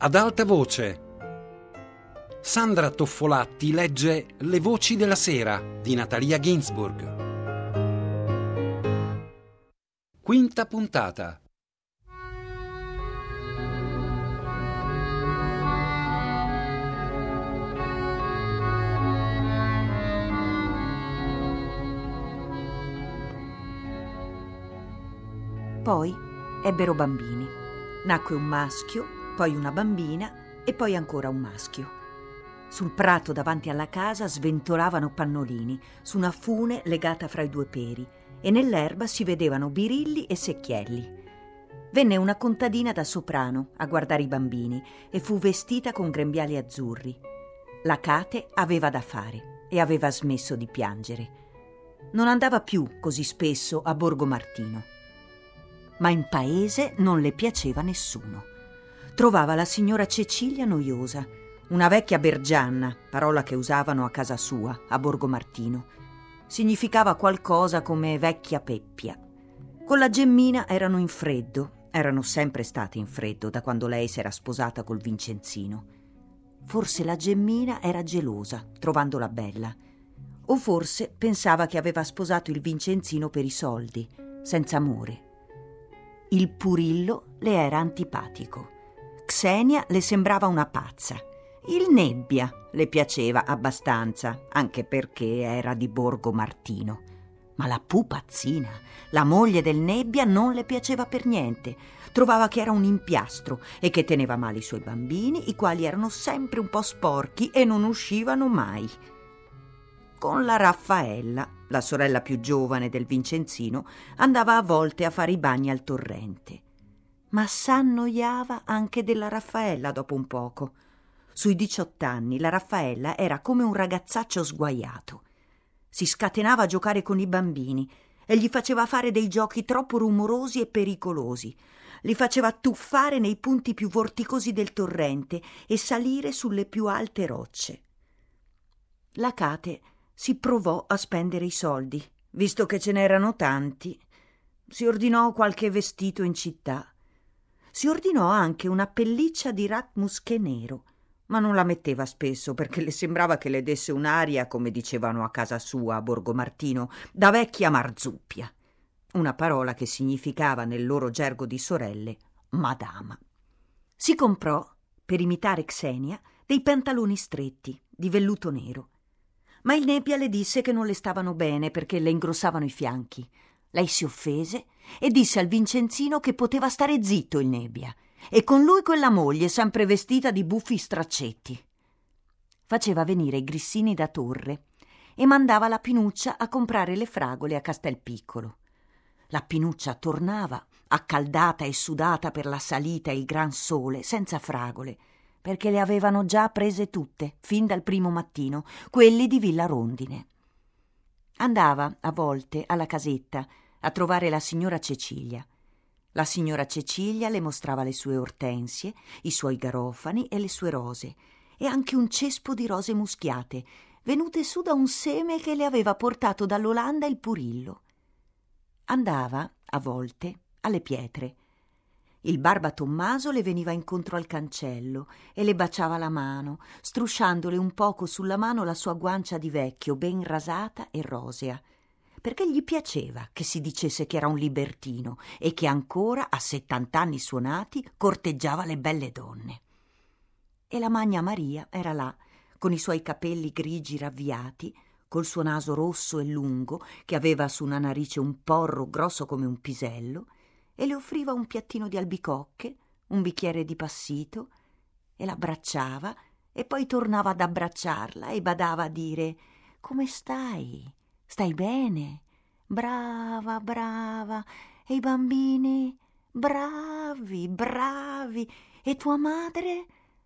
ad alta voce. Sandra Toffolatti legge Le voci della sera di Natalia Ginzburg. Quinta puntata. Poi ebbero bambini. Nacque un maschio, poi una bambina e poi ancora un maschio. Sul prato davanti alla casa sventolavano pannolini su una fune legata fra i due peri e nell'erba si vedevano birilli e secchielli. Venne una contadina da soprano a guardare i bambini e fu vestita con grembiali azzurri. La Cate aveva da fare e aveva smesso di piangere. Non andava più così spesso a Borgo Martino. Ma in paese non le piaceva nessuno. Trovava la signora Cecilia noiosa, una vecchia bergianna, parola che usavano a casa sua, a Borgo Martino. Significava qualcosa come vecchia Peppia. Con la Gemmina erano in freddo, erano sempre state in freddo da quando lei si era sposata col Vincenzino. Forse la Gemmina era gelosa, trovandola bella. O forse pensava che aveva sposato il Vincenzino per i soldi, senza amore. Il Purillo le era antipatico. Xenia le sembrava una pazza. Il Nebbia le piaceva abbastanza, anche perché era di Borgo Martino. Ma la pupazzina, la moglie del Nebbia, non le piaceva per niente. Trovava che era un impiastro e che teneva male i suoi bambini, i quali erano sempre un po' sporchi e non uscivano mai. Con la Raffaella, la sorella più giovane del Vincenzino, andava a volte a fare i bagni al torrente. Ma s'annoiava anche della Raffaella dopo un poco. Sui 18 anni la Raffaella era come un ragazzaccio sguaiato. Si scatenava a giocare con i bambini e gli faceva fare dei giochi troppo rumorosi e pericolosi. Li faceva tuffare nei punti più vorticosi del torrente e salire sulle più alte rocce. La Cate si provò a spendere i soldi, visto che ce n'erano tanti. Si ordinò qualche vestito in città. Si ordinò anche una pelliccia di ratmusche nero, ma non la metteva spesso perché le sembrava che le desse un'aria, come dicevano a casa sua a Borgo Martino, da vecchia marzuppia, una parola che significava nel loro gergo di sorelle madama. Si comprò, per imitare Xenia, dei pantaloni stretti di velluto nero. Ma il Nebbia le disse che non le stavano bene perché le ingrossavano i fianchi. Lei si offese e disse al Vincenzino che poteva stare zitto il Nebbia e con lui quella moglie sempre vestita di buffi straccetti. Faceva venire i grissini da Torre e mandava la Pinuccia a comprare le fragole a Castelpiccolo. La Pinuccia tornava, accaldata e sudata per la salita e il gran sole, senza fragole, perché le avevano già prese tutte, fin dal primo mattino, quelli di Villa Rondine. Andava, a volte, alla casetta, a trovare la signora Cecilia. La signora Cecilia le mostrava le sue ortensie, i suoi garofani e le sue rose, e anche un cespo di rose muschiate, venute su da un seme che le aveva portato dall'Olanda il Purillo. Andava, a volte, alle pietre. Il Barba Tommaso le veniva incontro al cancello e le baciava la mano, strusciandole un poco sulla mano la sua guancia di vecchio, ben rasata e rosea, perché gli piaceva che si dicesse che era un libertino e che ancora, a 70 anni suonati, corteggiava le belle donne. E la Magna Maria era là, con i suoi capelli grigi ravviati, col suo naso rosso e lungo, che aveva su una narice un porro grosso come un pisello, e le offriva un piattino di albicocche, un bicchiere di passito, e l'abbracciava e poi tornava ad abbracciarla e badava a dire: «Come stai? Stai bene? Brava, brava. E i bambini? Bravi, bravi. E tua madre?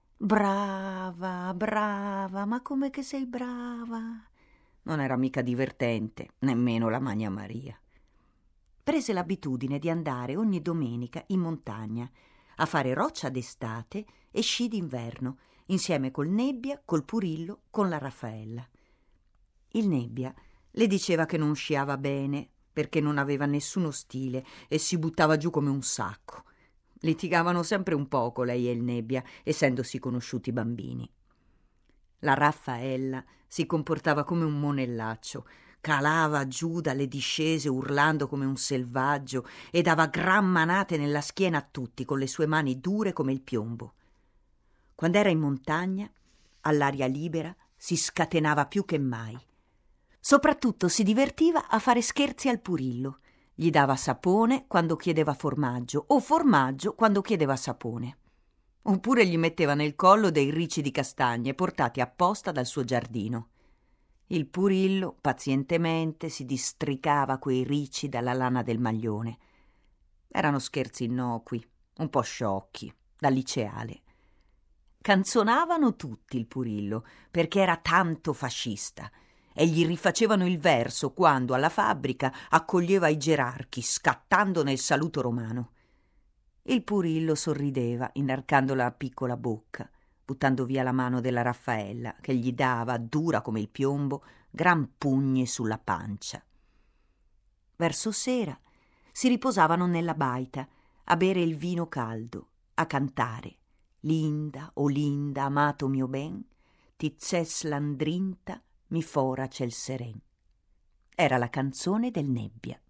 Brava, brava. Ma come che sei brava?» Non era mica divertente, nemmeno la Magna Maria. Prese l'abitudine di andare ogni domenica in montagna a fare roccia d'estate e sci d'inverno, insieme col Nebbia, col Purillo, con la Raffaella. Il Nebbia le diceva che non sciava bene perché non aveva nessuno stile e si buttava giù come un sacco. Litigavano sempre un poco lei e il Nebbia, essendosi conosciuti bambini. La Raffaella si comportava come un monellaccio, calava giù dalle discese urlando come un selvaggio e dava gran manate nella schiena a tutti con le sue mani dure come il piombo. Quando era in montagna, all'aria libera, si scatenava più che mai. Soprattutto si divertiva a fare scherzi al Purillo. Gli dava sapone quando chiedeva formaggio o formaggio quando chiedeva sapone. Oppure gli metteva nel collo dei ricci di castagne portati apposta dal suo giardino. Il Purillo pazientemente si districava quei ricci dalla lana del maglione. Erano scherzi innocui, un po' sciocchi, da liceale. Canzonavano tutti il Purillo perché era tanto fascista e gli rifacevano il verso quando alla fabbrica accoglieva i gerarchi scattando nel saluto romano. Il Purillo sorrideva inarcando la piccola bocca, buttando via la mano della Raffaella che gli dava, dura come il piombo, gran pugni sulla pancia. Verso sera si riposavano nella baita a bere il vino caldo, a cantare «Linda, o Linda, amato mio ben, ti zes landrinta, mi fora cel seren». Era la canzone del Nebbia.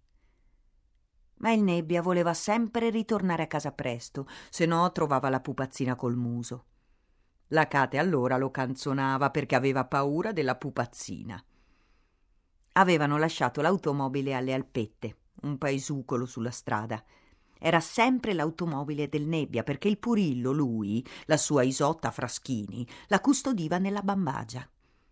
Ma il Nebbia voleva sempre ritornare a casa presto, se no trovava la pupazzina col muso. La Cate allora lo canzonava perché aveva paura della pupazzina. Avevano lasciato l'automobile alle Alpette, un paesucolo sulla strada. Era sempre l'automobile del Nebbia perché il Purillo, lui, la sua Isotta Fraschini, la custodiva nella bambagia.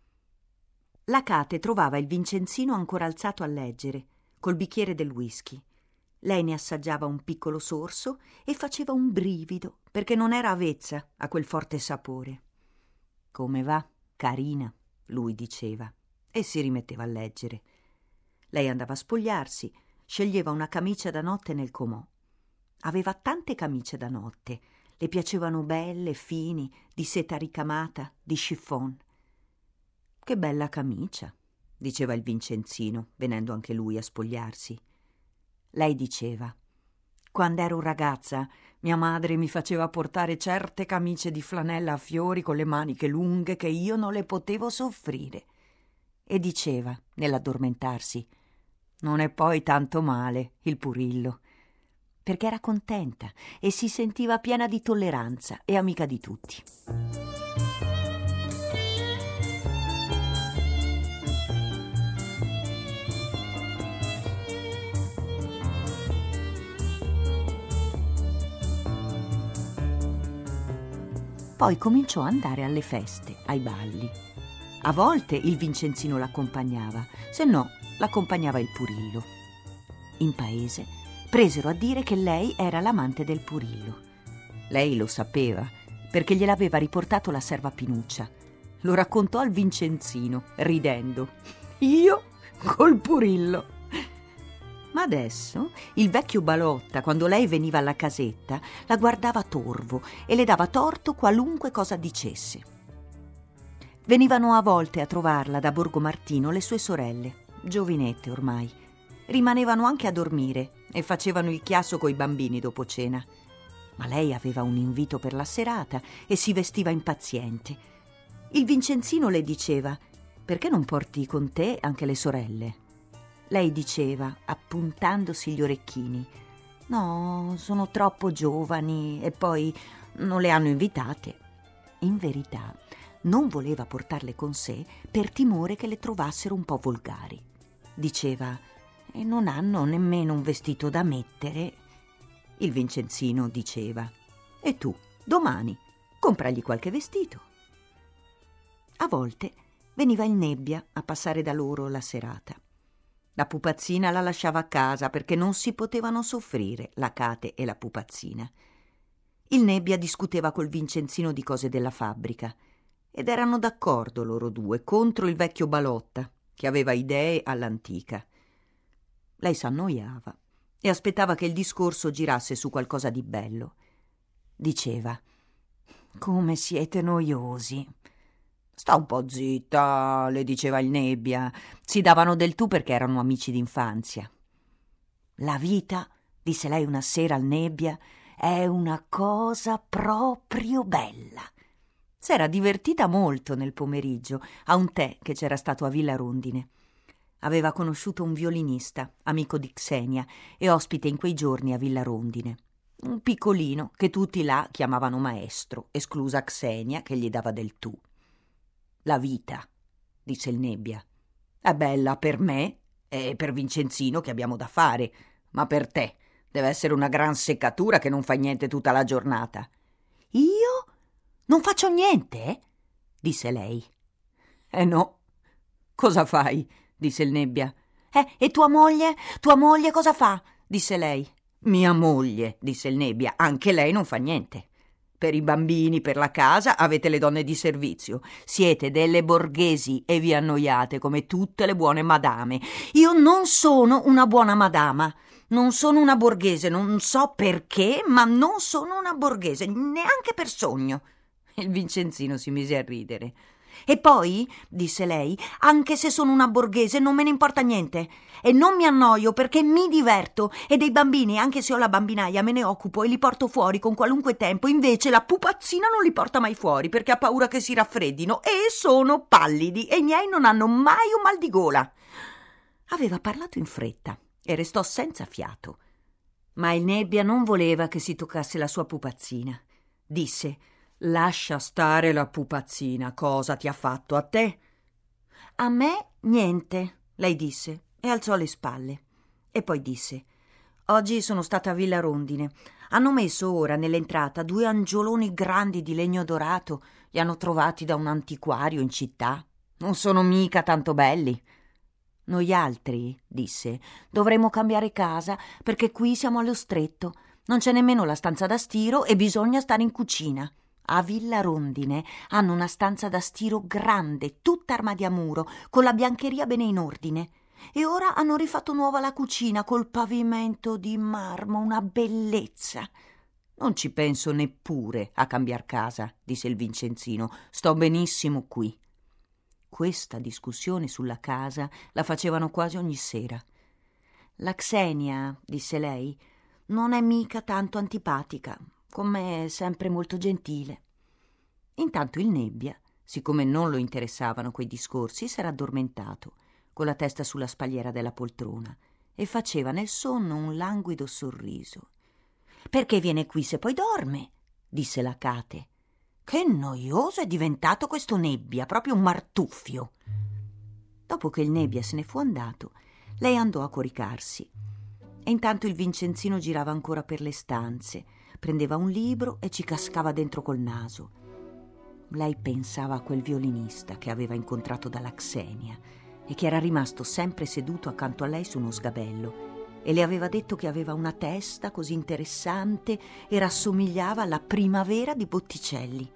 La Cate trovava il Vincenzino ancora alzato a leggere, col bicchiere del whisky. Lei ne assaggiava un piccolo sorso e faceva un brivido perché non era avvezza a quel forte sapore. «Come va, carina?» lui diceva e si rimetteva a leggere. Lei andava a spogliarsi, sceglieva una camicia da notte nel comò. Aveva tante camicie da notte, le piacevano belle, fini, di seta ricamata, di chiffon. «Che bella camicia», diceva il Vincenzino, venendo anche lui a spogliarsi. Lei diceva: «Quando ero ragazza, mia madre mi faceva portare certe camicie di flanella a fiori con le maniche lunghe che io non le potevo soffrire». E diceva, nell'addormentarsi: «Non è poi tanto male il Purillo», perché era contenta e si sentiva piena di tolleranza e amica di tutti. Poi cominciò ad andare alle feste, ai balli. A volte il Vincenzino l'accompagnava, se no l'accompagnava il Purillo. In paese presero a dire che lei era l'amante del Purillo. Lei lo sapeva, perché gliel'aveva riportato la serva Pinuccia. Lo raccontò al Vincenzino, ridendo. «Io col Purillo!» Ma adesso il vecchio Balotta, quando lei veniva alla casetta, la guardava torvo e le dava torto qualunque cosa dicesse. Venivano a volte a trovarla da Borgo Martino le sue sorelle, giovinette ormai. Rimanevano anche a dormire e facevano il chiasso coi bambini dopo cena. Ma lei aveva un invito per la serata e si vestiva impaziente. Il Vincenzino le diceva: «Perché non porti con te anche le sorelle?» Lei diceva, appuntandosi gli orecchini: «No, sono troppo giovani e poi non le hanno invitate». In verità non voleva portarle con sé per timore che le trovassero un po' volgari. Diceva: «E non hanno nemmeno un vestito da mettere». Il Vincenzino diceva: «E tu, domani, compragli qualche vestito». A volte veniva il Nebbia a passare da loro la serata. La pupazzina la lasciava a casa perché non si potevano soffrire la Cate e la pupazzina. Il Nebbia discuteva col Vincenzino di cose della fabbrica ed erano d'accordo loro due contro il vecchio Balotta, che aveva idee all'antica. Lei s'annoiava e aspettava che il discorso girasse su qualcosa di bello. Diceva: «Come siete noiosi!» «Sta un po' zitta», le diceva il Nebbia. Si davano del tu perché erano amici d'infanzia. «La vita», disse lei una sera al Nebbia, è una cosa proprio bella. S'era divertita molto nel pomeriggio a un tè che c'era stato a Villa Rondine. Aveva conosciuto un violinista, amico di Xenia e ospite in quei giorni a Villa Rondine. Un piccolino che tutti là chiamavano maestro, esclusa Xenia che gli dava del tu. La vita, disse il Nebbia, è bella per me e per Vincenzino che abbiamo da fare, ma per te deve essere una gran seccatura che non fai niente tutta la giornata. Io? Non faccio niente? Disse lei. No. Cosa fai? Disse il Nebbia. E tua moglie? Tua moglie cosa fa? Disse lei. Mia moglie, disse il Nebbia, anche lei non fa niente. Per i bambini, per la casa, avete le donne di servizio. Siete delle borghesi e vi annoiate come tutte le buone madame. Io non sono una buona madama. Non sono una borghese, non so perché, ma non sono una borghese, neanche per sogno. Il Vincenzino si mise a ridere. E poi, disse lei, anche se sono una borghese non me ne importa niente e non mi annoio perché mi diverto e dei bambini, anche se ho la bambinaia, me ne occupo e li porto fuori con qualunque tempo. Invece la pupazzina non li porta mai fuori perché ha paura che si raffreddino e sono pallidi e i miei non hanno mai un mal di gola. Aveva parlato in fretta e restò senza fiato. Ma il Nebbia non voleva che si toccasse la sua pupazzina. Disse: «Lascia stare la pupazzina, cosa ti ha fatto a te?» «A me niente», lei disse e alzò le spalle. E poi disse: «Oggi sono stata a Villa Rondine. Hanno messo ora nell'entrata 2 angioloni grandi di legno dorato. Li hanno trovati da un antiquario in città. Non sono mica tanto belli». «Noi altri», disse, «dovremmo cambiare casa perché qui siamo allo stretto. Non c'è nemmeno la stanza da stiro e bisogna stare in cucina». A Villa Rondine hanno una stanza da stiro grande, tutta armadi a muro, con la biancheria bene in ordine. E ora hanno rifatto nuova la cucina col pavimento di marmo, una bellezza. «Non ci penso neppure a cambiar casa», disse il Vincenzino. «Sto benissimo qui». Questa discussione sulla casa la facevano quasi ogni sera. «La Xenia», disse lei, «non è mica tanto antipatica. Con me è sempre molto gentile». Intanto il Nebbia, siccome non lo interessavano quei discorsi, s'era addormentato, con la testa sulla spalliera della poltrona, e faceva nel sonno un languido sorriso. «Perché viene qui se poi dorme?» disse la Cate. «Che noioso è diventato questo Nebbia, proprio un martuffio». Dopo che il Nebbia se ne fu andato, lei andò a coricarsi. E intanto il Vincenzino girava ancora per le stanze, prendeva un libro e ci cascava dentro col naso. Lei pensava a quel violinista che aveva incontrato dalla Xenia e che era rimasto sempre seduto accanto a lei su uno sgabello e le aveva detto che aveva una testa così interessante e rassomigliava alla Primavera di Botticelli.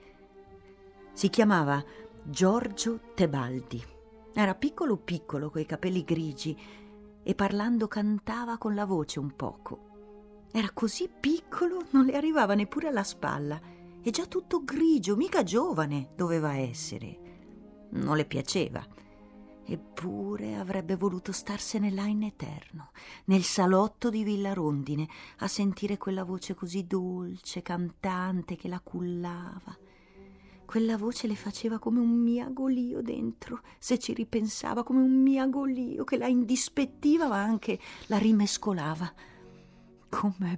Si chiamava Giorgio Tebaldi. Era piccolo piccolo, coi capelli grigi, e parlando cantava con la voce un poco. Era così piccolo, non le arrivava neppure alla spalla, e già tutto grigio, mica giovane doveva essere. Non le piaceva. Eppure avrebbe voluto starsene là in eterno, nel salotto di Villa Rondine, a sentire quella voce così dolce, cantante, che la cullava. Quella voce le faceva come un miagolio dentro, se ci ripensava, come un miagolio che la indispettiva ma anche la rimescolava. Com'è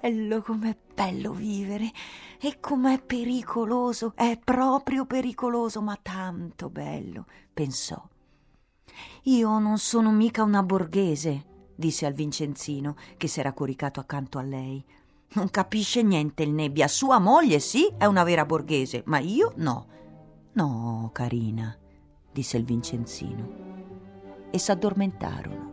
bello vivere e com'è pericoloso, è proprio pericoloso, ma tanto bello, pensò. «Io non sono mica una borghese», disse al Vincenzino, che s'era coricato accanto a lei. «Non capisce niente il Nebbia. Sua moglie sì, è una vera borghese, ma io no». «No, carina», disse il Vincenzino, e s'addormentarono.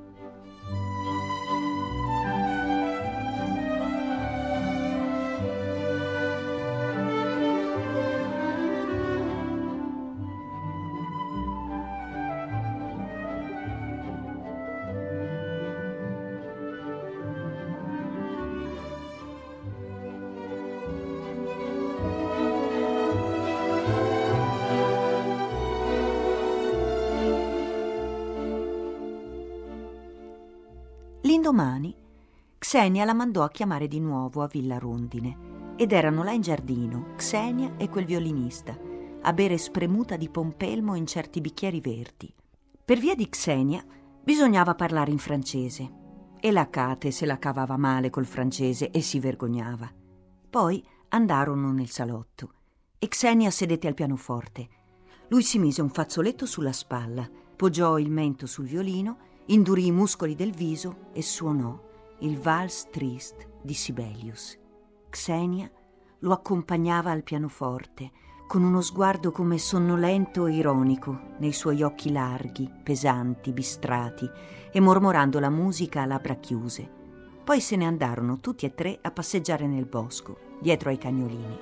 L'indomani Xenia la mandò a chiamare di nuovo a Villa Rondine ed erano là in giardino Xenia e quel violinista a bere spremuta di pompelmo in certi bicchieri verdi. Per via di Xenia bisognava parlare in francese e la Kate se la cavava male col francese e si vergognava. Poi andarono nel salotto e Xenia sedette al pianoforte. Lui si mise un fazzoletto sulla spalla, poggiò il mento sul violino, indurì i muscoli del viso e suonò il Valse Triste di Sibelius. Xenia lo accompagnava al pianoforte con uno sguardo come sonnolento e ironico nei suoi occhi larghi, pesanti, bistrati e mormorando la musica a labbra chiuse. Poi se ne andarono tutti e tre a passeggiare nel bosco, dietro ai cagnolini.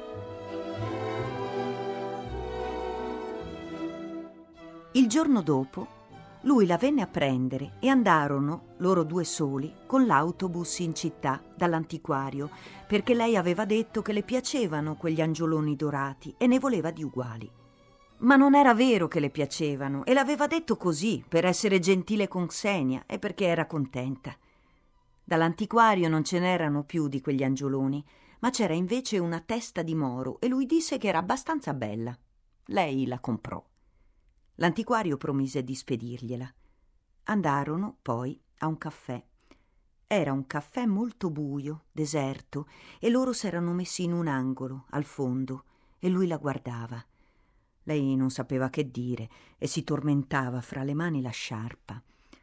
Il giorno dopo lui la venne a prendere e andarono, loro due soli, con l'autobus in città dall'antiquario, perché lei aveva detto che le piacevano quegli angioloni dorati e ne voleva di uguali. Ma non era vero che le piacevano e l'aveva detto così, per essere gentile con Xenia e perché era contenta. Dall'antiquario non ce n'erano più di quegli angioloni, ma c'era invece una testa di moro e lui disse che era abbastanza bella. Lei la comprò. L'antiquario promise di spedirgliela. Andarono poi a un caffè. Era un caffè molto buio, deserto, e loro s'erano messi in un angolo, al fondo, e lui la guardava. Lei non sapeva che dire e si tormentava fra le mani la sciarpa.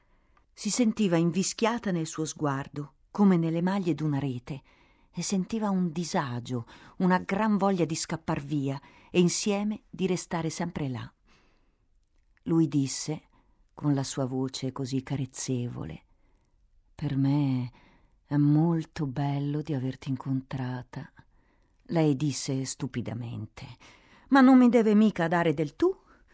Si sentiva invischiata nel suo sguardo, come nelle maglie d'una rete, e sentiva un disagio, una gran voglia di scappar via e insieme di restare sempre là. Lui disse, con la sua voce così carezzevole: «Per me è molto bello di averti incontrata». Lei disse stupidamente: «Ma non mi deve mica dare del tu?»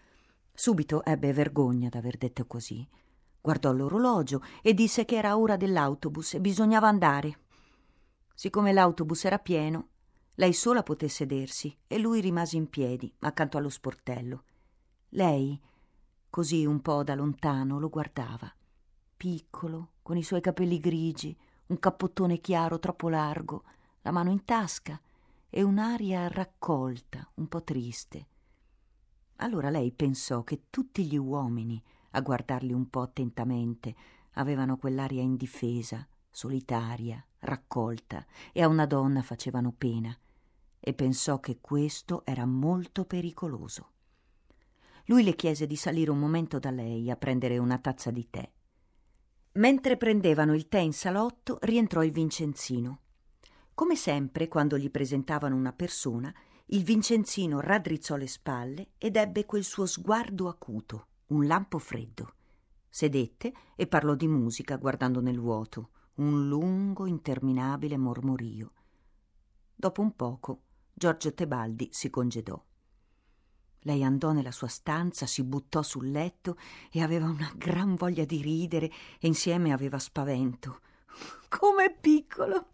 Subito ebbe vergogna d'aver detto così. Guardò l'orologio e disse che era ora dell'autobus e bisognava andare. Siccome l'autobus era pieno, lei sola poté sedersi e lui rimase in piedi accanto allo sportello. Lei, così un po' da lontano, lo guardava, piccolo, con i suoi capelli grigi, un cappottone chiaro troppo largo, la mano in tasca e un'aria raccolta, un po' triste. Allora lei pensò che tutti gli uomini, a guardarli un po' attentamente, avevano quell'aria indifesa, solitaria, raccolta, e a una donna facevano pena, e pensò che questo era molto pericoloso. Lui le chiese di salire un momento da lei a prendere una tazza di tè. Mentre prendevano il tè in salotto, rientrò il Vincenzino. Come sempre, quando gli presentavano una persona, il Vincenzino raddrizzò le spalle ed ebbe quel suo sguardo acuto, un lampo freddo. Sedette e parlò di musica guardando nel vuoto, un lungo, interminabile mormorio. Dopo un poco, Giorgio Tebaldi si congedò. Lei andò nella sua stanza, si buttò sul letto e aveva una gran voglia di ridere e insieme aveva spavento. «Com'è piccolo,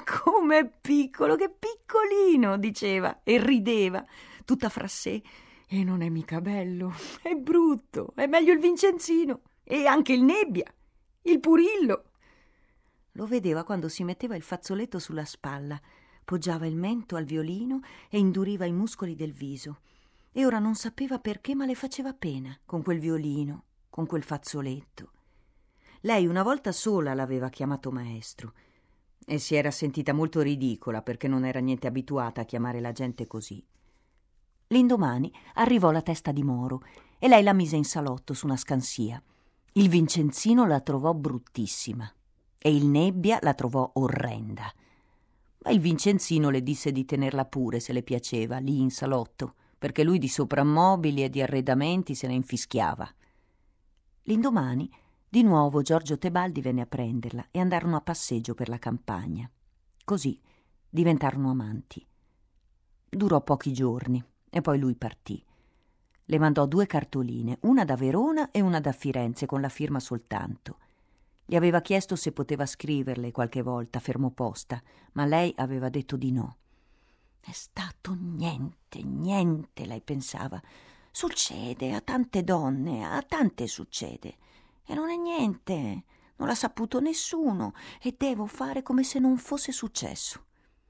che piccolino!» diceva e rideva, tutta fra sé. «E non è mica bello, è brutto, è meglio il Vincenzino e anche il Nebbia, il Purillo!» Lo vedeva quando si metteva il fazzoletto sulla spalla, poggiava il mento al violino e induriva i muscoli del viso. E ora non sapeva perché, ma le faceva pena con quel violino, con quel fazzoletto. Lei una volta sola l'aveva chiamato maestro e si era sentita molto ridicola perché non era niente abituata a chiamare la gente così. L'indomani arrivò la testa di moro e lei la mise in salotto su una scansia. Il Vincenzino la trovò bruttissima e il Nebbia la trovò orrenda. Ma il Vincenzino le disse di tenerla pure se le piaceva lì in salotto, perché lui di soprammobili e di arredamenti se ne infischiava. L'indomani di nuovo Giorgio Tebaldi venne a prenderla e andarono a passeggio per la campagna. Così diventarono amanti. Durò pochi giorni e poi lui partì. Le mandò 2 cartoline, una da Verona e una da Firenze, con la firma soltanto. Gli aveva chiesto se poteva scriverle qualche volta fermoposta, ma lei aveva detto di no. È stato niente, lei pensava. Succede a tante donne, a tante succede. E non è niente, non l'ha saputo nessuno e devo fare come se non fosse successo.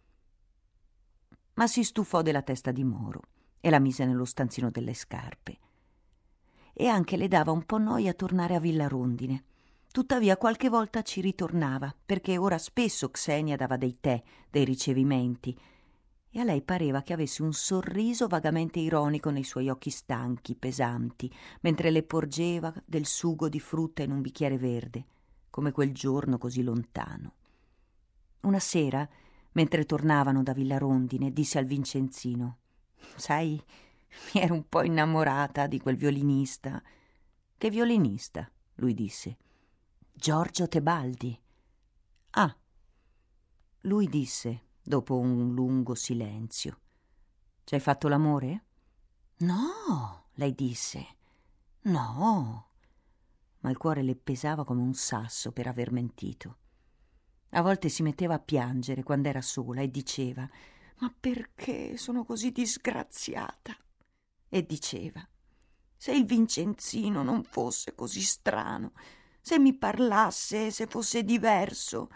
Ma si stufò della testa di Moro e la mise nello stanzino delle scarpe. E anche le dava un po' noia tornare a Villa Rondine. Tuttavia qualche volta ci ritornava, perché ora spesso Xenia dava dei tè, dei ricevimenti, e a lei pareva che avesse un sorriso vagamente ironico nei suoi occhi stanchi, pesanti, mentre le porgeva del sugo di frutta in un bicchiere verde, come quel giorno così lontano. Una sera, mentre tornavano da Villa Rondine, disse al Vincenzino: «Sai, mi ero un po' innamorata di quel violinista». «Che violinista?» lui disse. «Giorgio Tebaldi». «Ah». Lui disse, dopo un lungo silenzio: «Ci hai fatto l'amore?» «No», lei disse, «no». Ma il cuore le pesava come un sasso per aver mentito. A volte si metteva a piangere quando era sola e diceva: «Ma perché sono così disgraziata?» E diceva: «Se il Vincenzino non fosse così strano, se mi parlasse, se fosse diverso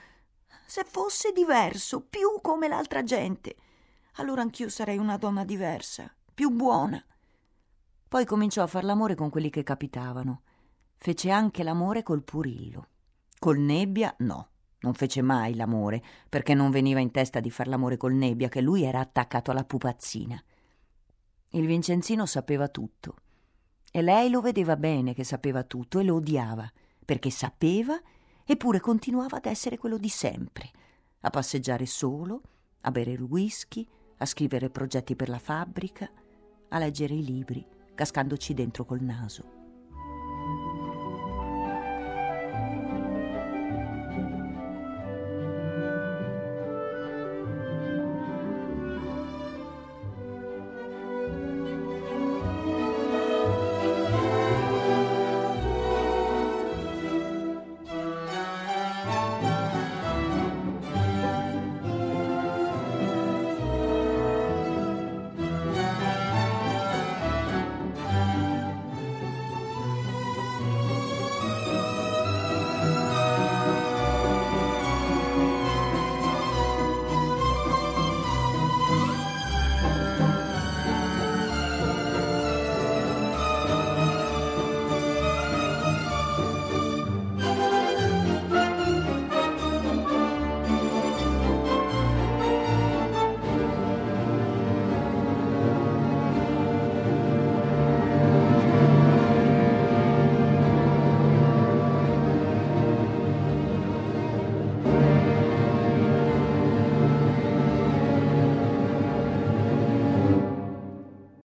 più come l'altra gente, allora anch'io sarei una donna diversa, più buona». Poi cominciò a far l'amore con quelli che capitavano. Fece anche l'amore col Purillo. Col Nebbia no, non fece mai l'amore, perché non veniva in testa di far l'amore col Nebbia, che lui era attaccato alla pupazzina. Il Vincenzino sapeva tutto e lei lo vedeva bene che sapeva tutto e lo odiava, perché sapeva, eppure continuava ad essere quello di sempre, a passeggiare solo, a bere il whisky, a scrivere progetti per la fabbrica, a leggere i libri, cascandoci dentro col naso.